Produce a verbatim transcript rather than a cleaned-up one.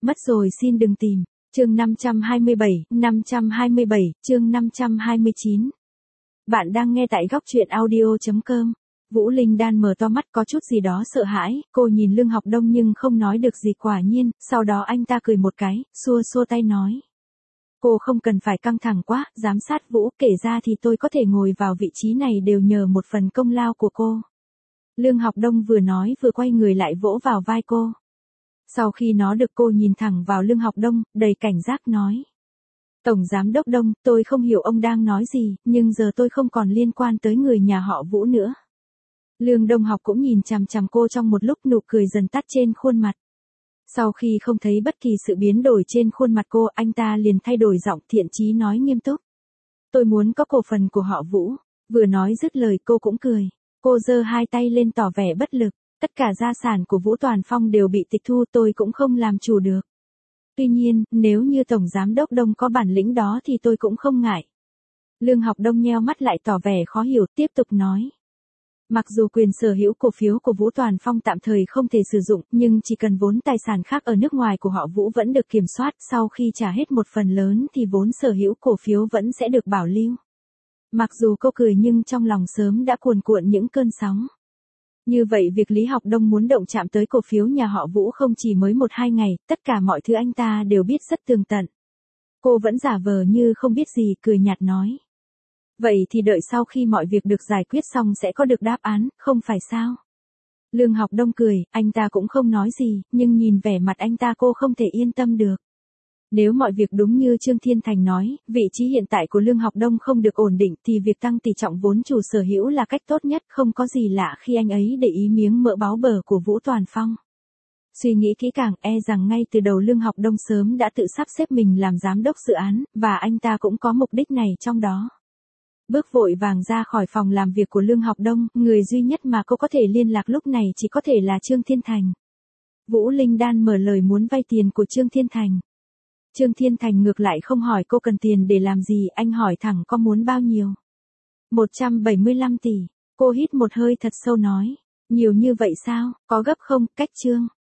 Mất rồi xin đừng tìm. Chương năm trăm hai mươi bảy, năm trăm hai mươi bảy, chương năm trăm hai mươi chín. Bạn đang nghe tại góc truyện audio chấm com. Vũ Linh Đan mở to mắt có chút gì đó sợ hãi, cô nhìn Lương Học Đông nhưng không nói được gì quả nhiên, sau đó anh ta cười một cái, xua xua tay nói. Cô không cần phải căng thẳng quá, giám sát Vũ, kể ra thì tôi có thể ngồi vào vị trí này đều nhờ một phần công lao của cô. Lương Học Đông vừa nói vừa quay người lại vỗ vào vai cô. Sau khi nó được cô nhìn thẳng vào Lương Học Đông, đầy cảnh giác nói. Tổng Giám đốc Đông, tôi không hiểu ông đang nói gì, nhưng giờ tôi không còn liên quan tới người nhà họ Vũ nữa. Lương Đông Học cũng nhìn chằm chằm cô trong một lúc, nụ cười dần tắt trên khuôn mặt. Sau khi không thấy bất kỳ sự biến đổi trên khuôn mặt cô, anh ta liền thay đổi giọng, thiện chí nói nghiêm túc. Tôi muốn có cổ phần của họ Vũ. Vừa nói dứt lời cô cũng cười. Cô giơ hai tay lên tỏ vẻ bất lực. Tất cả gia sản của Vũ Toàn Phong đều bị tịch thu, tôi cũng không làm chủ được. Tuy nhiên, nếu như Tổng Giám đốc Đông có bản lĩnh đó thì tôi cũng không ngại. Lương Học Đông nheo mắt lại tỏ vẻ khó hiểu, tiếp tục nói. Mặc dù quyền sở hữu cổ phiếu của Vũ Toàn Phong tạm thời không thể sử dụng, nhưng chỉ cần vốn tài sản khác ở nước ngoài của họ Vũ vẫn được kiểm soát, sau khi trả hết một phần lớn thì vốn sở hữu cổ phiếu vẫn sẽ được bảo lưu. Mặc dù cô cười nhưng trong lòng sớm đã cuồn cuộn những cơn sóng. Như vậy việc Lý Học Đông muốn động chạm tới cổ phiếu nhà họ Vũ không chỉ mới một hai ngày, tất cả mọi thứ anh ta đều biết rất tường tận. Cô vẫn giả vờ như không biết gì, cười nhạt nói. Vậy thì đợi sau khi mọi việc được giải quyết xong sẽ có được đáp án, không phải sao? Lương Học Đông cười, anh ta cũng không nói gì, nhưng nhìn vẻ mặt anh ta cô không thể yên tâm được. Nếu mọi việc đúng như Trương Thiên Thành nói, vị trí hiện tại của Lương Học Đông không được ổn định thì việc tăng tỷ trọng vốn chủ sở hữu là cách tốt nhất, không có gì lạ khi anh ấy để ý miếng mỡ báu bở của Vũ Toàn Phong. Suy nghĩ kỹ càng, e rằng ngay từ đầu Lương Học Đông sớm đã tự sắp xếp mình làm giám đốc dự án, và anh ta cũng có mục đích này trong đó. Bước vội vàng ra khỏi phòng làm việc của Lương Học Đông, người duy nhất mà cô có thể liên lạc lúc này chỉ có thể là Trương Thiên Thành. Vũ Linh Đan mở lời muốn vay tiền của Trương Thiên Thành. Trương Thiên Thành ngược lại không hỏi cô cần tiền để làm gì, anh hỏi thẳng có muốn bao nhiêu. một trăm bảy mươi lăm tỷ, cô hít một hơi thật sâu nói. Nhiều như vậy sao, có gấp không, cách Trương.